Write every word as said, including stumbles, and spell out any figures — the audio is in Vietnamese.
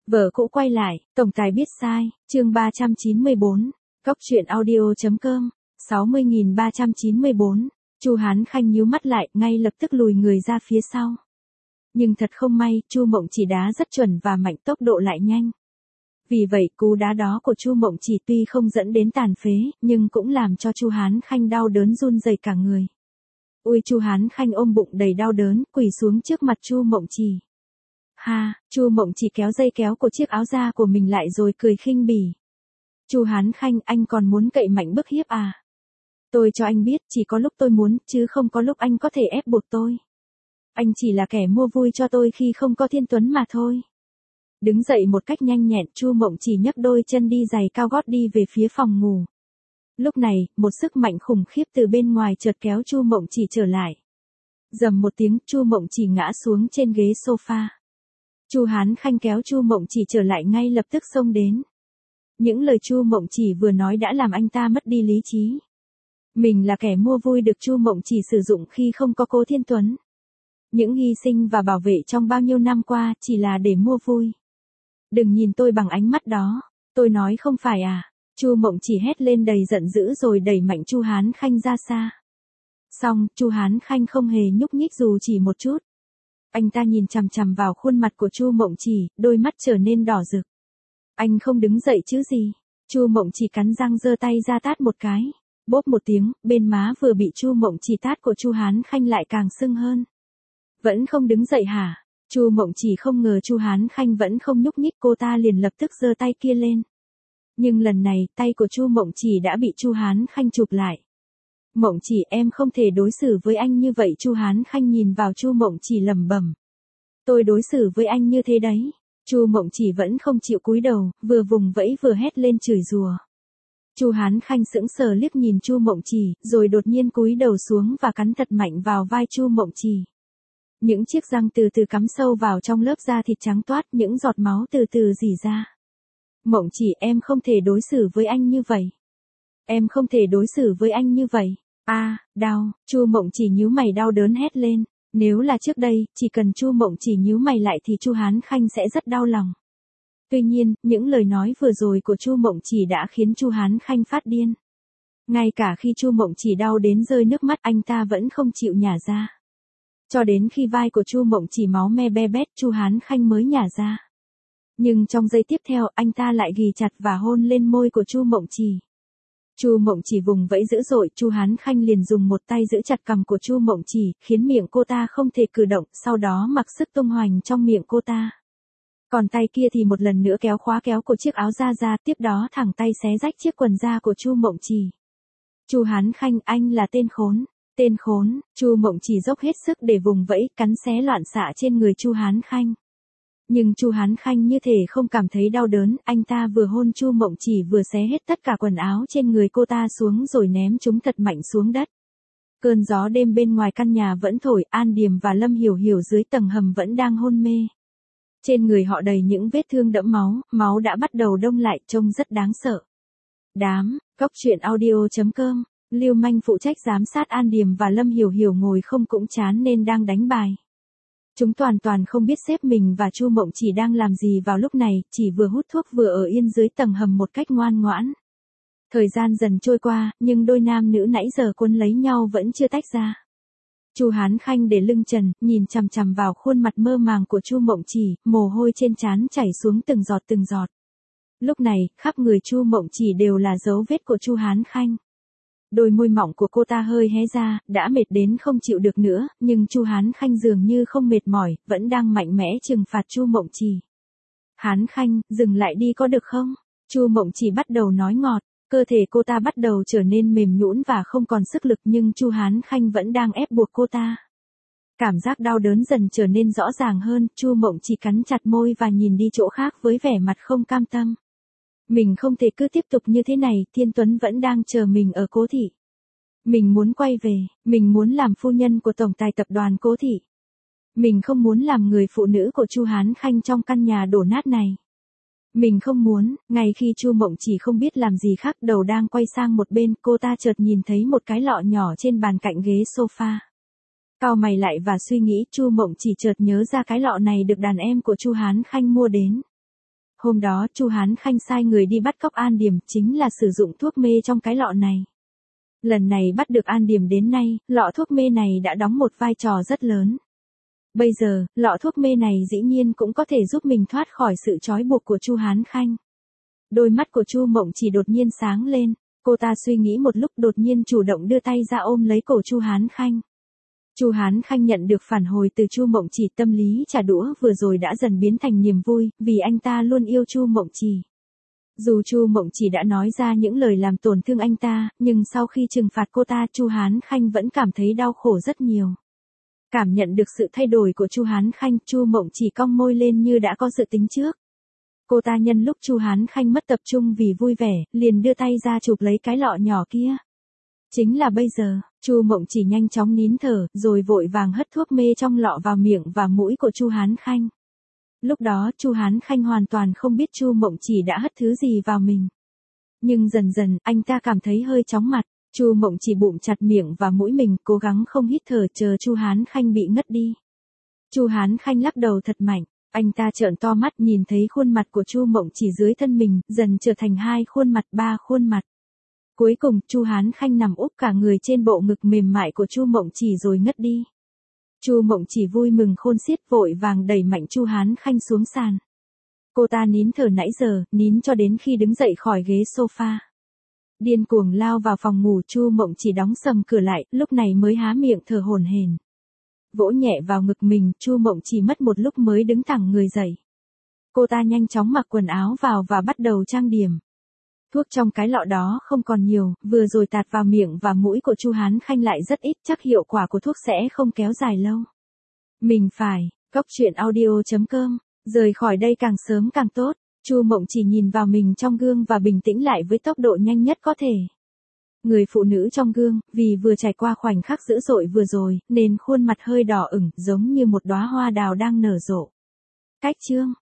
Vợ cũ quay lại, tổng tài biết sai, chương ba trăm chín mươi bốn, Cóc truyện audio.com, sáu mươi nghìn ba trăm chín mươi bốn, Chu Hán Khanh nhíu mắt lại, ngay lập tức lùi người ra phía sau. Nhưng thật không may, Chu Mộng Chỉ đá rất chuẩn và mạnh, tốc độ lại nhanh. Vì vậy, cú đá đó của Chu Mộng Chỉ tuy không dẫn đến tàn phế, nhưng cũng làm cho Chu Hán Khanh đau đớn run rẩy cả người. Ui, Chu Hán Khanh ôm bụng đầy đau đớn, quỳ xuống trước mặt Chu Mộng Chỉ. Ha, Chu Mộng Chỉ kéo dây kéo của chiếc áo da của mình lại rồi cười khinh bỉ. Chu Hán Khanh, anh còn muốn cậy mạnh bức hiếp à? Tôi cho anh biết, chỉ có lúc tôi muốn, chứ không có lúc anh có thể ép buộc tôi. Anh chỉ là kẻ mua vui cho tôi khi không có Thiên Tuấn mà thôi. Đứng dậy một cách nhanh nhẹn, Chu Mộng Chỉ nhấc đôi chân đi giày cao gót đi về phía phòng ngủ. Lúc này, một sức mạnh khủng khiếp từ bên ngoài chợt kéo Chu Mộng Chỉ trở lại. Rầm một tiếng, Chu Mộng Chỉ ngã xuống trên ghế sofa. Chu Hán Khanh kéo Chu Mộng Chỉ trở lại, ngay lập tức xông đến. Những lời Chu Mộng Chỉ vừa nói đã làm anh ta mất đi lý trí. Mình là kẻ mua vui được Chu Mộng Chỉ sử dụng khi không có Cố Thiên Tuấn. Những hy sinh và bảo vệ trong bao nhiêu năm qua chỉ là để mua vui. Đừng nhìn tôi bằng ánh mắt đó, tôi nói không phải à? Chu Mộng Chỉ hét lên đầy giận dữ rồi đẩy mạnh Chu Hán Khanh ra xa. Xong, Chu Hán Khanh không hề nhúc nhích dù chỉ một chút. Anh ta nhìn chằm chằm vào khuôn mặt của Chu Mộng Chỉ, đôi mắt trở nên đỏ rực. Anh không đứng dậy chứ gì? Chu Mộng Chỉ cắn răng giơ tay ra tát một cái. Bốp một tiếng, bên má vừa bị Chu Mộng Chỉ tát của Chu Hán Khanh lại càng sưng hơn. Vẫn không đứng dậy hả? Chu Mộng Chỉ không ngờ Chu Hán Khanh vẫn không nhúc nhích, cô ta liền lập tức giơ tay kia lên. Nhưng lần này, tay của Chu Mộng Chỉ đã bị Chu Hán Khanh chụp lại. Mộng Chỉ, em không thể đối xử với anh như vậy. Chu Hán Khanh nhìn vào Chu Mộng Chỉ lẩm bẩm. Tôi đối xử với anh như thế đấy. Chu Mộng Chỉ vẫn không chịu cúi đầu, vừa vùng vẫy vừa hét lên chửi rủa. Chu Hán Khanh sững sờ liếc nhìn Chu Mộng Chỉ, rồi đột nhiên cúi đầu xuống và cắn thật mạnh vào vai Chu Mộng Chỉ. Những chiếc răng từ từ cắm sâu vào trong lớp da thịt trắng toát, những giọt máu từ từ rỉ ra. Mộng Chỉ, em không thể đối xử với anh như vậy. Em không thể đối xử với anh như vậy. A, à, đau. Chu Mộng Chỉ nhíu mày đau đớn hét lên. Nếu là trước đây, chỉ cần Chu Mộng Chỉ nhíu mày lại thì Chu Hán Khanh sẽ rất đau lòng. Tuy nhiên, những lời nói vừa rồi của Chu Mộng Chỉ đã khiến Chu Hán Khanh phát điên. Ngay cả khi Chu Mộng Chỉ đau đến rơi nước mắt, anh ta vẫn không chịu nhả ra. Cho đến khi vai của Chu Mộng Chỉ máu me be bét, Chu Hán Khanh mới nhả ra. Nhưng trong giây tiếp theo, anh ta lại ghì chặt và hôn lên môi của Chu Mộng Chỉ. Chu Mộng Chỉ vùng vẫy dữ dội, Chu Hán Khanh liền dùng một tay giữ chặt cằm của Chu Mộng Chỉ, khiến miệng cô ta không thể cử động, sau đó mặc sức tung hoành trong miệng cô ta. Còn tay kia thì một lần nữa kéo khóa kéo của chiếc áo da ra, tiếp đó thẳng tay xé rách chiếc quần da của Chu Mộng Chỉ. Chu Hán Khanh, anh là tên khốn, tên khốn. Chu Mộng Chỉ dốc hết sức để vùng vẫy, cắn xé loạn xạ trên người Chu Hán Khanh. Nhưng Chu Hán Khanh như thể không cảm thấy đau đớn, anh ta vừa hôn Chu Mộng Chỉ vừa xé hết tất cả quần áo trên người cô ta xuống rồi ném chúng thật mạnh xuống đất. Cơn gió đêm bên ngoài căn nhà vẫn thổi, An Điềm và Lâm Hiểu Hiểu dưới tầng hầm vẫn đang hôn mê. Trên người họ đầy những vết thương đẫm máu, máu đã bắt đầu đông lại, trông rất đáng sợ. Đám, Cóc truyện audio.com, Lưu Manh phụ trách giám sát An Điềm và Lâm Hiểu Hiểu ngồi không cũng chán nên đang đánh bài. Chúng toàn toàn không biết sếp mình và Chu Mộng Chỉ đang làm gì vào lúc này, chỉ vừa hút thuốc vừa ở yên dưới tầng hầm một cách ngoan ngoãn. Thời gian dần trôi qua, nhưng đôi nam nữ nãy giờ quấn lấy nhau vẫn chưa tách ra. Chu Hán Khanh để lưng trần, nhìn chằm chằm vào khuôn mặt mơ màng của Chu Mộng Chỉ, mồ hôi trên trán chảy xuống từng giọt từng giọt. Lúc này, khắp người Chu Mộng Chỉ đều là dấu vết của Chu Hán Khanh. Đôi môi mỏng của cô ta hơi hé ra, đã mệt đến không chịu được nữa, nhưng Chu Hán Khanh dường như không mệt mỏi, vẫn đang mạnh mẽ trừng phạt Chu Mộng Chỉ. Hán Khanh, dừng lại đi có được không? Chu Mộng Chỉ bắt đầu nói ngọt, cơ thể cô ta bắt đầu trở nên mềm nhũn và không còn sức lực, nhưng Chu Hán Khanh vẫn đang ép buộc cô ta. Cảm giác đau đớn dần trở nên rõ ràng hơn, Chu Mộng Chỉ cắn chặt môi và nhìn đi chỗ khác với vẻ mặt không cam tâm. Mình không thể cứ tiếp tục như thế này, Thiên Tuấn vẫn đang chờ mình ở Cố thị. Mình muốn quay về, mình muốn làm phu nhân của tổng tài tập đoàn Cố thị. Mình không muốn làm người phụ nữ của Chu Hán Khanh trong căn nhà đổ nát này. Mình không muốn. Ngay khi Chu Mộng Chỉ không biết làm gì khác, đầu đang quay sang một bên, cô ta chợt nhìn thấy một cái lọ nhỏ trên bàn cạnh ghế sofa. Cau mày lại và suy nghĩ, Chu Mộng Chỉ chợt nhớ ra cái lọ này được đàn em của Chu Hán Khanh mua đến. Hôm đó Chu Hán Khanh sai người đi bắt cóc An Điềm, chính là sử dụng thuốc mê trong cái lọ này. Lần này bắt được An Điềm đến nay, lọ thuốc mê này đã đóng một vai trò rất lớn. Bây giờ, lọ thuốc mê này dĩ nhiên cũng có thể giúp mình thoát khỏi sự trói buộc của Chu Hán Khanh. Đôi mắt của Chu Mộng Chỉ đột nhiên sáng lên, cô ta suy nghĩ một lúc đột nhiên chủ động đưa tay ra ôm lấy cổ Chu Hán Khanh. Chu Hán Khanh nhận được phản hồi từ Chu Mộng Chỉ, tâm lý trả đũa vừa rồi đã dần biến thành niềm vui, vì anh ta luôn yêu Chu Mộng Chỉ. Dù Chu Mộng Chỉ đã nói ra những lời làm tổn thương anh ta, nhưng sau khi trừng phạt cô ta, Chu Hán Khanh vẫn cảm thấy đau khổ rất nhiều. Cảm nhận được sự thay đổi của Chu Hán Khanh, Chu Mộng Chỉ cong môi lên như đã có dự tính trước. Cô ta nhân lúc Chu Hán Khanh mất tập trung vì vui vẻ, liền đưa tay ra chụp lấy cái lọ nhỏ kia. Chính là bây giờ, Chu Mộng Chỉ nhanh chóng nín thở, rồi vội vàng hất thuốc mê trong lọ vào miệng và mũi của Chu Hán Khanh. Lúc đó Chu Hán Khanh hoàn toàn không biết Chu Mộng Chỉ đã hất thứ gì vào mình. Nhưng dần dần, anh ta cảm thấy hơi chóng mặt. Chu Mộng Chỉ bụm chặt miệng và mũi mình, cố gắng không hít thở chờ Chu Hán Khanh bị ngất đi. Chu Hán Khanh lắc đầu thật mạnh, anh ta trợn to mắt nhìn thấy khuôn mặt của Chu Mộng Chỉ dưới thân mình, dần trở thành hai khuôn mặt, ba khuôn mặt. Cuối cùng, Chu Hán Khanh nằm úp cả người trên bộ ngực mềm mại của Chu Mộng Chỉ rồi ngất đi. Chu Mộng Chỉ vui mừng khôn xiết, vội vàng đẩy mạnh Chu Hán Khanh xuống sàn. Cô ta nín thở nãy giờ, nín cho đến khi đứng dậy khỏi ghế sofa. Điên cuồng lao vào phòng ngủ, Chu Mộng Chỉ đóng sầm cửa lại, lúc này mới há miệng thở hổn hển. Vỗ nhẹ vào ngực mình, Chu Mộng Chỉ mất một lúc mới đứng thẳng người dậy. Cô ta nhanh chóng mặc quần áo vào và bắt đầu trang điểm. Thuốc trong cái lọ đó không còn nhiều, vừa rồi tạt vào miệng và mũi của Chu Hán Khanh lại rất ít, chắc hiệu quả của thuốc sẽ không kéo dài lâu. Mình phải, cóc truyện audio chấm com, rời khỏi đây càng sớm càng tốt. Chu Mộng Chỉ nhìn vào mình trong gương và bình tĩnh lại với tốc độ nhanh nhất có thể. Người phụ nữ trong gương, vì vừa trải qua khoảnh khắc dữ dội vừa rồi, nên khuôn mặt hơi đỏ ửng, giống như một đóa hoa đào đang nở rộ. Cách chương